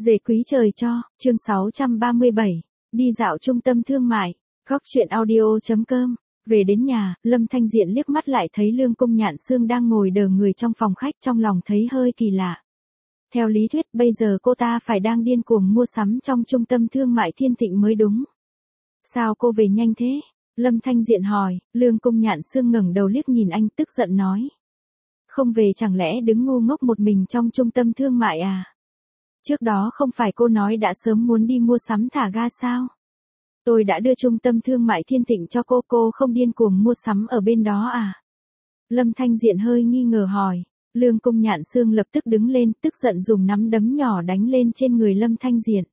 Dề quý trời cho, chương 637, đi dạo trung tâm thương mại, góc chuyện audio.com. Về đến nhà, Lâm Thanh Diện liếc mắt lại thấy Lương Cung Nhạn Sương đang ngồi đờ người trong phòng khách, trong lòng thấy hơi kỳ lạ. Theo lý thuyết bây giờ cô ta phải đang điên cuồng mua sắm trong trung tâm thương mại Thiên Thịnh mới đúng. Sao cô về nhanh thế? Lâm Thanh Diện hỏi. Lương Cung Nhạn Sương ngẩng đầu liếc nhìn anh, tức giận nói. Không về chẳng lẽ đứng ngu ngốc một mình trong trung tâm thương mại à? Trước đó không phải cô nói đã sớm muốn đi mua sắm thả ga sao? Tôi đã đưa trung tâm thương mại Thiên Thịnh cho cô không điên cuồng mua sắm ở bên đó à? Lâm Thanh Diện hơi nghi ngờ hỏi. Lương Cung Nhạn Sương lập tức đứng lên, tức giận dùng nắm đấm nhỏ đánh lên trên người Lâm Thanh Diện.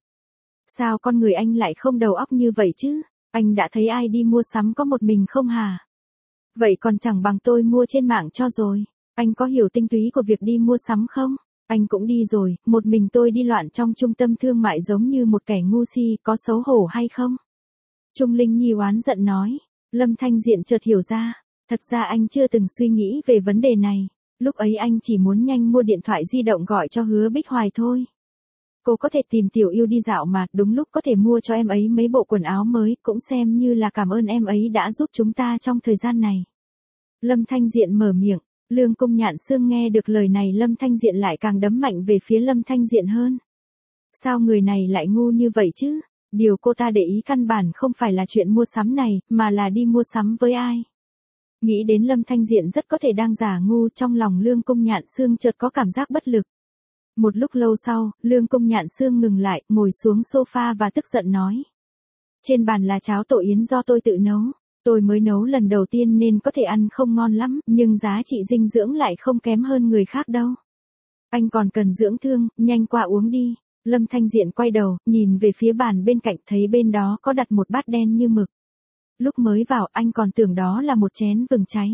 Sao con người anh lại không đầu óc như vậy chứ? Anh đã thấy ai đi mua sắm có một mình không hả? Vậy còn chẳng bằng tôi mua trên mạng cho rồi. Anh có hiểu tinh túy của việc đi mua sắm không? Anh cũng đi rồi, một mình tôi đi loạn trong trung tâm thương mại giống như một kẻ ngu si, có xấu hổ hay không? Trung Linh Nhi oán giận nói. Lâm Thanh Diện chợt hiểu ra, thật ra anh chưa từng suy nghĩ về vấn đề này. Lúc ấy anh chỉ muốn nhanh mua điện thoại di động gọi cho Hứa Bích Hoài thôi. Cô có thể tìm Tiểu Yêu đi dạo mà, đúng lúc có thể mua cho em ấy mấy bộ quần áo mới, cũng xem như là cảm ơn em ấy đã giúp chúng ta trong thời gian này. Lâm Thanh Diện mở miệng. Lương Cung Nhạn Sương nghe được lời này, Lâm Thanh Diện lại càng đấm mạnh về phía Lâm Thanh Diện hơn. Sao người này lại ngu như vậy chứ? Điều cô ta để ý căn bản không phải là chuyện mua sắm này, mà là đi mua sắm với ai. Nghĩ đến Lâm Thanh Diện rất có thể đang giả ngu, trong lòng Lương Cung Nhạn Sương chợt có cảm giác bất lực. Một lúc lâu sau, Lương Cung Nhạn Sương ngừng lại, ngồi xuống sofa và tức giận nói. Trên bàn là cháo tổ yến do tôi tự nấu. Tôi mới nấu lần đầu tiên nên có thể ăn không ngon lắm, nhưng giá trị dinh dưỡng lại không kém hơn người khác đâu. Anh còn cần dưỡng thương, nhanh qua uống đi. Lâm Thanh Diện quay đầu, nhìn về phía bàn bên cạnh, thấy bên đó có đặt một bát đen như mực. Lúc mới vào anh còn tưởng đó là một chén vừng cháy.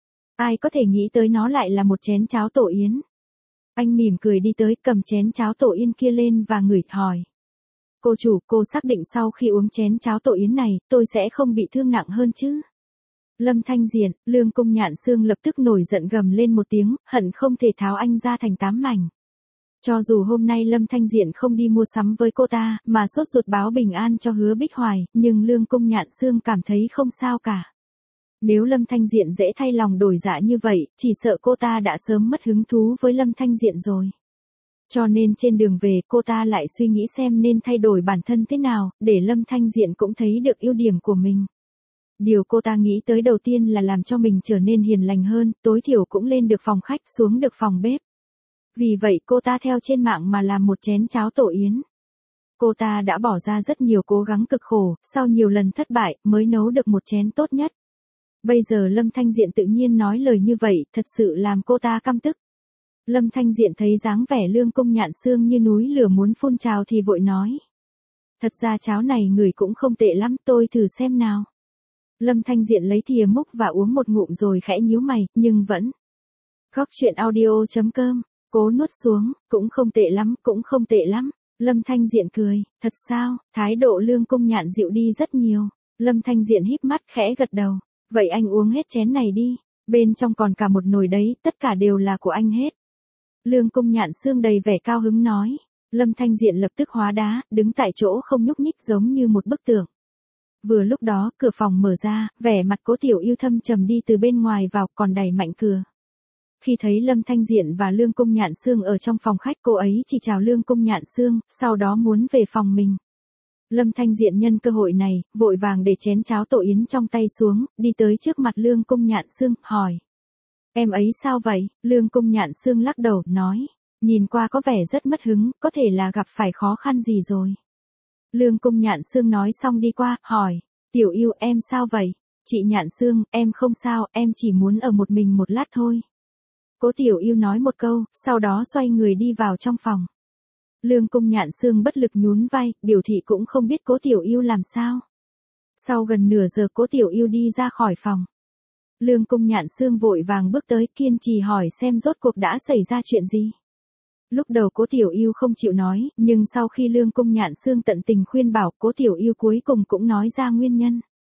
Ai có thể nghĩ tới nó lại là một chén cháo tổ yến. Anh mỉm cười đi tới, cầm chén cháo tổ yến kia lên và ngửi hỏi. Cô chủ, cô xác định sau khi uống chén cháo tổ yến này, tôi sẽ không bị thương nặng hơn chứ? Lâm Thanh Diện, Lương Cung Nhạn Sương lập tức nổi giận gầm lên một tiếng, hận không thể tháo anh ra thành 8 mảnh. Cho dù hôm nay Lâm Thanh Diện không đi mua sắm với cô ta, mà sốt ruột báo bình an cho Hứa Bích Hoài, nhưng Lương Cung Nhạn Sương cảm thấy không sao cả. Nếu Lâm Thanh Diện dễ thay lòng đổi dạ như vậy, chỉ sợ cô ta đã sớm mất hứng thú với Lâm Thanh Diện rồi. Cho nên trên đường về cô ta lại suy nghĩ xem nên thay đổi bản thân thế nào, để Lâm Thanh Diện cũng thấy được ưu điểm của mình. Điều cô ta nghĩ tới đầu tiên là làm cho mình trở nên hiền lành hơn, tối thiểu cũng lên được phòng khách, xuống được phòng bếp. Vì vậy cô ta theo trên mạng mà làm một chén cháo tổ yến. Cô ta đã bỏ ra rất nhiều cố gắng cực khổ, sau nhiều lần thất bại mới nấu được một chén tốt nhất. Bây giờ Lâm Thanh Diện tự nhiên nói lời như vậy, thật sự làm cô ta căm tức. Lâm Thanh Diện thấy dáng vẻ Lương Cung Nhạn Sương như núi lửa muốn phun trào thì vội nói. Thật ra cháo này người cũng không tệ lắm, tôi thử xem nào. Lâm Thanh Diện lấy thìa múc và uống một ngụm rồi khẽ nhíu mày, nhưng vẫn. Góc chuyện audio.com, cố nuốt xuống, cũng không tệ lắm, cũng không tệ lắm. Lâm Thanh Diện cười, thật sao? Thái độ Lương Cung Nhạn dịu đi rất nhiều. Lâm Thanh Diện híp mắt khẽ gật đầu. Vậy anh uống hết chén này đi, bên trong còn cả một nồi đấy, tất cả đều là của anh hết. Lương Cung Nhạn Sương đầy vẻ cao hứng nói. Lâm Thanh Diện lập tức hóa đá, đứng tại chỗ không nhúc nhích giống như một bức tượng. Vừa lúc đó, cửa phòng mở ra, vẻ mặt Cố Tiểu Yêu thâm trầm đi từ bên ngoài vào, còn đẩy mạnh cửa. Khi thấy Lâm Thanh Diện và Lương Cung Nhạn Sương ở trong phòng khách, cô ấy chỉ chào Lương Cung Nhạn Sương, sau đó muốn về phòng mình. Lâm Thanh Diện nhân cơ hội này, vội vàng để chén cháo tổ yến trong tay xuống, đi tới trước mặt Lương Cung Nhạn Sương, hỏi. Em ấy sao vậy? Lương Cung Nhạn Sương lắc đầu, nói. Nhìn qua có vẻ rất mất hứng, có thể là gặp phải khó khăn gì rồi. Lương Cung Nhạn Sương nói xong đi qua, hỏi. Tiểu Yêu, em sao vậy? Chị Nhạn Sương, em không sao, em chỉ muốn ở một mình một lát thôi. Cố Tiểu Yêu nói một câu, sau đó xoay người đi vào trong phòng. Lương Cung Nhạn Sương bất lực nhún vai, biểu thị cũng không biết Cố Tiểu Yêu làm sao. Sau gần nửa giờ Cố Tiểu Yêu đi ra khỏi phòng. Lương Cung Nhạn Sương vội vàng bước tới, kiên trì hỏi xem rốt cuộc đã xảy ra chuyện gì. Lúc đầu Cố Tiểu Yêu không chịu nói, nhưng sau khi Lương Cung Nhạn Sương tận tình khuyên bảo, Cố Tiểu Yêu cuối cùng cũng nói ra nguyên nhân.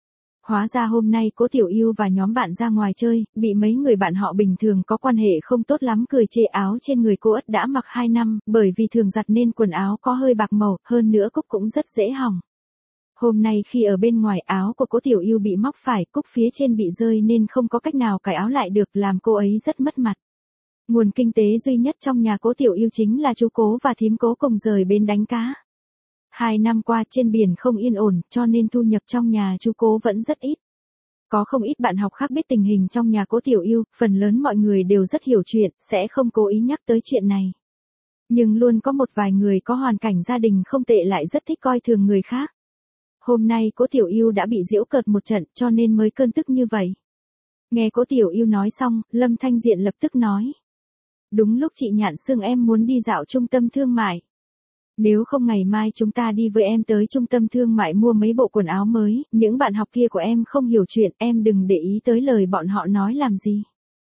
Hóa ra hôm nay Cố Tiểu Yêu và nhóm bạn ra ngoài chơi, bị mấy người bạn họ bình thường có quan hệ không tốt lắm cười chê áo trên người cô ất đã mặc 2 năm, bởi vì thường giặt nên quần áo có hơi bạc màu, hơn nữa cúc cũng rất dễ hỏng. Hôm nay khi ở bên ngoài áo của Cố Tiểu Yêu bị móc phải, cúc phía trên bị rơi nên không có cách nào cài áo lại được, làm cô ấy rất mất mặt. Nguồn kinh tế duy nhất trong nhà Cố Tiểu Yêu chính là chú Cố và thím Cố cùng rời bến đánh cá. 2 năm qua trên biển không yên ổn, cho nên thu nhập trong nhà chú Cố vẫn rất ít. Có không ít bạn học khác biết tình hình trong nhà Cố Tiểu Yêu, phần lớn mọi người đều rất hiểu chuyện, sẽ không cố ý nhắc tới chuyện này. Nhưng luôn có một vài người có hoàn cảnh gia đình không tệ lại rất thích coi thường người khác. Hôm nay Cố Tiểu Yêu đã bị giễu cợt một trận cho nên mới cơn tức như vậy. Nghe Cố Tiểu Yêu nói xong, Lâm Thanh Diện lập tức nói. Đúng lúc chị Nhạn Sương em muốn đi dạo trung tâm thương mại. Nếu không ngày mai chúng ta đi với em tới trung tâm thương mại mua mấy bộ quần áo mới, những bạn học kia của em không hiểu chuyện, em đừng để ý tới lời bọn họ nói làm gì.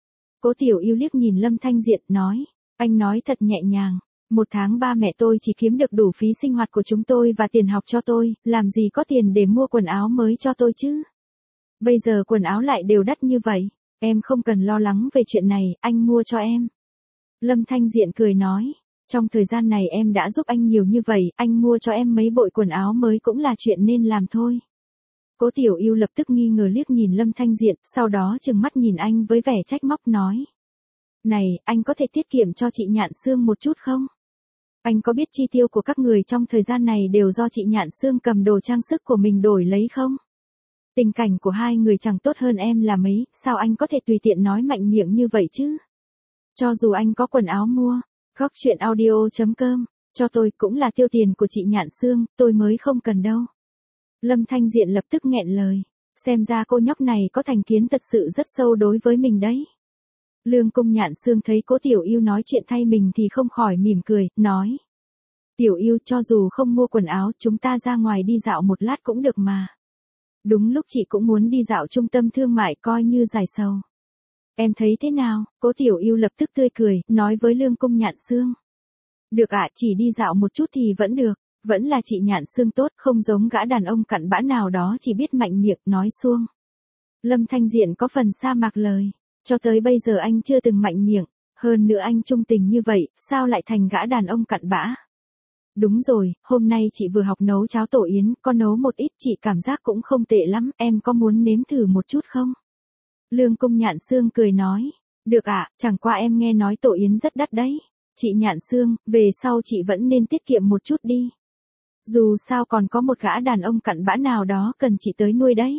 Cố Tiểu Yêu liếc nhìn Lâm Thanh Diện, nói, anh nói thật nhẹ nhàng, 1 tháng ba mẹ tôi chỉ kiếm được đủ phí sinh hoạt của chúng tôi và tiền học cho tôi, làm gì có tiền để mua quần áo mới cho tôi chứ. Bây giờ quần áo lại đều đắt như vậy, em không cần lo lắng về chuyện này, anh mua cho em. Lâm Thanh Diện cười nói. Trong thời gian này em đã giúp anh nhiều như vậy, anh mua cho em mấy bộ quần áo mới cũng là chuyện nên làm thôi. Cố Tiểu Yêu lập tức nghi ngờ liếc nhìn Lâm Thanh Diện, sau đó trừng mắt nhìn anh với vẻ trách móc nói. Này, anh có thể tiết kiệm cho chị Nhạn Sương một chút không? Anh có biết chi tiêu của các người trong thời gian này đều do chị Nhạn Sương cầm đồ trang sức của mình đổi lấy không? Tình cảnh của hai người chẳng tốt hơn em là mấy, sao anh có thể tùy tiện nói mạnh miệng như vậy chứ? Cho dù anh có quần áo mua. Góc chuyện audio.com, cho tôi cũng là tiêu tiền của chị Nhạn Sương, tôi mới không cần đâu. Lâm Thanh Diện lập tức nghẹn lời, xem ra cô nhóc này có thành kiến thật sự rất sâu đối với mình đấy. Lương Cung Nhạn Sương thấy Cố Tiểu Yêu nói chuyện thay mình thì không khỏi mỉm cười, nói. Tiểu Yêu, cho dù không mua quần áo, chúng ta ra ngoài đi dạo một lát cũng được mà. Đúng lúc chị cũng muốn đi dạo trung tâm thương mại coi như giải sầu. Em thấy thế nào? Cố Tiểu Yêu lập tức tươi cười, nói với Lương Cung Nhạn Sương. Được ạ, chỉ đi dạo một chút thì vẫn được, vẫn là chị Nhạn Sương tốt, không giống gã đàn ông cặn bã nào đó chỉ biết mạnh miệng nói suông. Lâm Thanh Diện có phần sa mạc lời, cho tới bây giờ anh chưa từng mạnh miệng, hơn nữa anh trung tình như vậy, sao lại thành gã đàn ông cặn bã? Đúng rồi, hôm nay chị vừa học nấu cháo tổ yến, có nấu một ít chị cảm giác cũng không tệ lắm, em có muốn nếm thử một chút không? Lương Cung Nhạn Sương cười nói, được ạ, chẳng qua em nghe nói tổ yến rất đắt đấy. Chị Nhạn Sương, về sau chị vẫn nên tiết kiệm một chút đi. Dù sao còn có một gã đàn ông cặn bã nào đó cần chị tới nuôi đấy.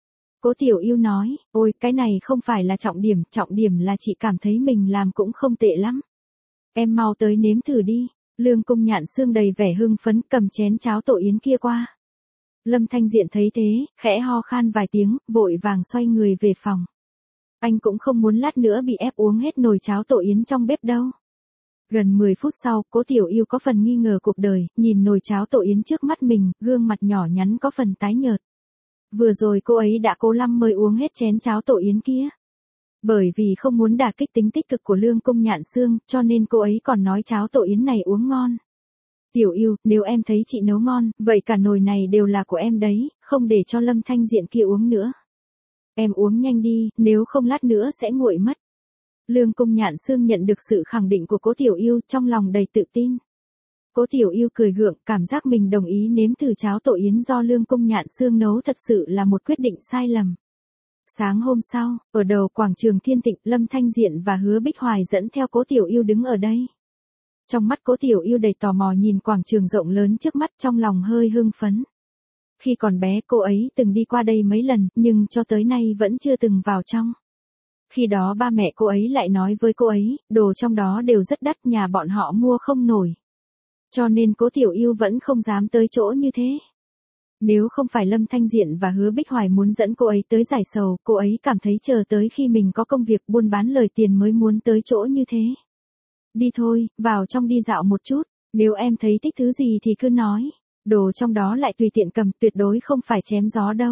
Cố Tiểu Yêu nói, ôi cái này không phải là trọng điểm là chị cảm thấy mình làm cũng không tệ lắm. Em mau tới nếm thử đi. Lương Cung Nhạn Sương đầy vẻ hưng phấn cầm chén cháo tổ yến kia qua. Lâm Thanh Diện thấy thế, khẽ ho khan vài tiếng, vội vàng xoay người về phòng. Anh cũng không muốn lát nữa bị ép uống hết nồi cháo tổ yến trong bếp đâu. Gần 10 phút sau, Cố Tiểu Yêu có phần nghi ngờ cuộc đời, nhìn nồi cháo tổ yến trước mắt mình, gương mặt nhỏ nhắn có phần tái nhợt. Vừa rồi cô ấy đã cố lắm mới uống hết chén cháo tổ yến kia. Bởi vì không muốn đả kích tính tích cực của Lương Cung Nhạn Sương, cho nên cô ấy còn nói cháo tổ yến này uống ngon. Tiểu Yêu, nếu em thấy chị nấu ngon, vậy cả nồi này đều là của em đấy, không để cho Lâm Thanh Diện kia uống nữa. Em uống nhanh đi, nếu không lát nữa sẽ nguội mất. Lương Cung Nhạn Sương nhận được sự khẳng định của Cố Tiểu Yêu, trong lòng đầy tự tin. Cố Tiểu Yêu cười gượng, cảm giác mình đồng ý nếm thử cháo tổ yến do Lương Cung Nhạn Sương nấu thật sự là một quyết định sai lầm. Sáng hôm sau, ở đầu quảng trường Thiên Tịnh, Lâm Thanh Diện và Hứa Bích Hoài dẫn theo Cố Tiểu Yêu đứng ở đây. Trong mắt Cố Tiểu Yêu đầy tò mò nhìn quảng trường rộng lớn trước mắt, trong lòng hơi hưng phấn. Khi còn bé cô ấy từng đi qua đây mấy lần, nhưng cho tới nay vẫn chưa từng vào trong. Khi đó ba mẹ cô ấy lại nói với cô ấy, đồ trong đó đều rất đắt, nhà bọn họ mua không nổi. Cho nên Cố Tiểu Yêu vẫn không dám tới chỗ như thế. Nếu không phải Lâm Thanh Diện và Hứa Bích Hoài muốn dẫn cô ấy tới giải sầu, cô ấy cảm thấy chờ tới khi mình có công việc buôn bán lời tiền mới muốn tới chỗ như thế. Đi thôi, vào trong đi dạo một chút, nếu em thấy thích thứ gì thì cứ nói, đồ trong đó lại tùy tiện cầm, tuyệt đối không phải chém gió đâu.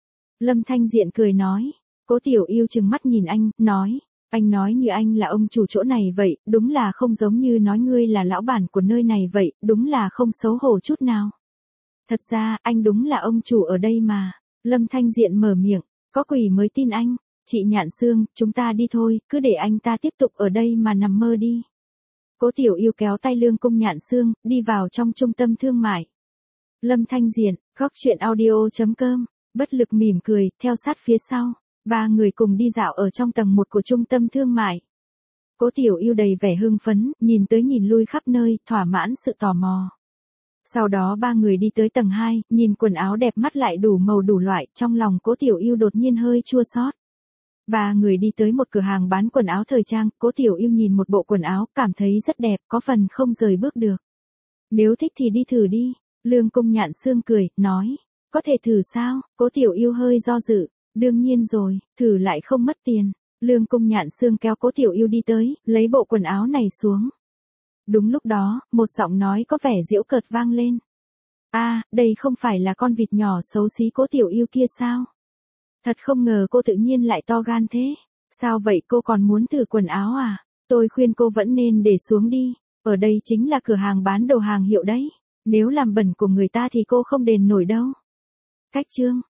Lâm Thanh Diện cười nói, Cố Tiểu Yêu trừng mắt nhìn anh, nói, anh nói như anh là ông chủ chỗ này vậy, đúng là không giống như nói ngươi là lão bản của nơi này vậy, đúng là không xấu hổ chút nào. Thật ra, anh đúng là ông chủ ở đây mà. Lâm Thanh Diện mở miệng, có quỷ mới tin anh, chị Nhạn Sương, chúng ta đi thôi, cứ để anh ta tiếp tục ở đây mà nằm mơ đi. Cố Tiểu Yêu kéo tay Lương Cung Nhạn Sương, đi vào trong trung tâm thương mại. Lâm Thanh Diện, góc truyện audio.com, bất lực mỉm cười, theo sát phía sau. Ba người cùng đi dạo ở trong tầng 1 của trung tâm thương mại. Cố Tiểu Yêu đầy vẻ hưng phấn, nhìn tới nhìn lui khắp nơi, thỏa mãn sự tò mò. Sau đó ba người đi tới tầng 2, nhìn quần áo đẹp mắt lại đủ màu đủ loại, trong lòng Cố Tiểu Yêu đột nhiên hơi chua xót. Ba người đi tới một cửa hàng bán quần áo thời trang, Cố Tiểu Yêu nhìn một bộ quần áo, cảm thấy rất đẹp, có phần không rời bước được. Nếu thích thì đi thử đi, Lương Cung Nhạn Sương cười, nói, có thể thử sao? Cố Tiểu Yêu hơi do dự, đương nhiên rồi, thử lại không mất tiền. Lương Cung Nhạn Sương kéo Cố Tiểu Yêu đi tới, lấy bộ quần áo này xuống. Đúng lúc đó, một giọng nói có vẻ giễu cợt vang lên. Đây không phải là con vịt nhỏ xấu xí Cố Tiểu Yêu kia sao? Thật không ngờ cô tự nhiên lại to gan thế. Sao vậy, cô còn muốn thử quần áo à? Tôi khuyên cô vẫn nên để xuống đi. Ở đây chính là cửa hàng bán đồ hàng hiệu đấy. Nếu làm bẩn của người ta thì cô không đền nổi đâu. Cách chương